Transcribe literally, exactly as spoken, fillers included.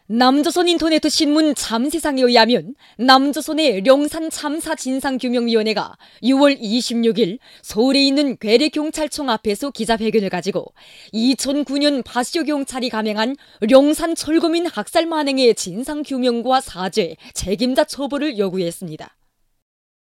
남조선 인터넷 신문 잠세상에 의하면 남조선의 령산 참사 진상규명위원회가 유월 이십육일 서울에 있는 괴뢰경찰청 앞에서 기자회견을 가지고 이천구년 바시오 경찰이 감행한 령산 철거민 학살 만행의 진상규명과 사죄, 책임자 처벌을 요구했습니다.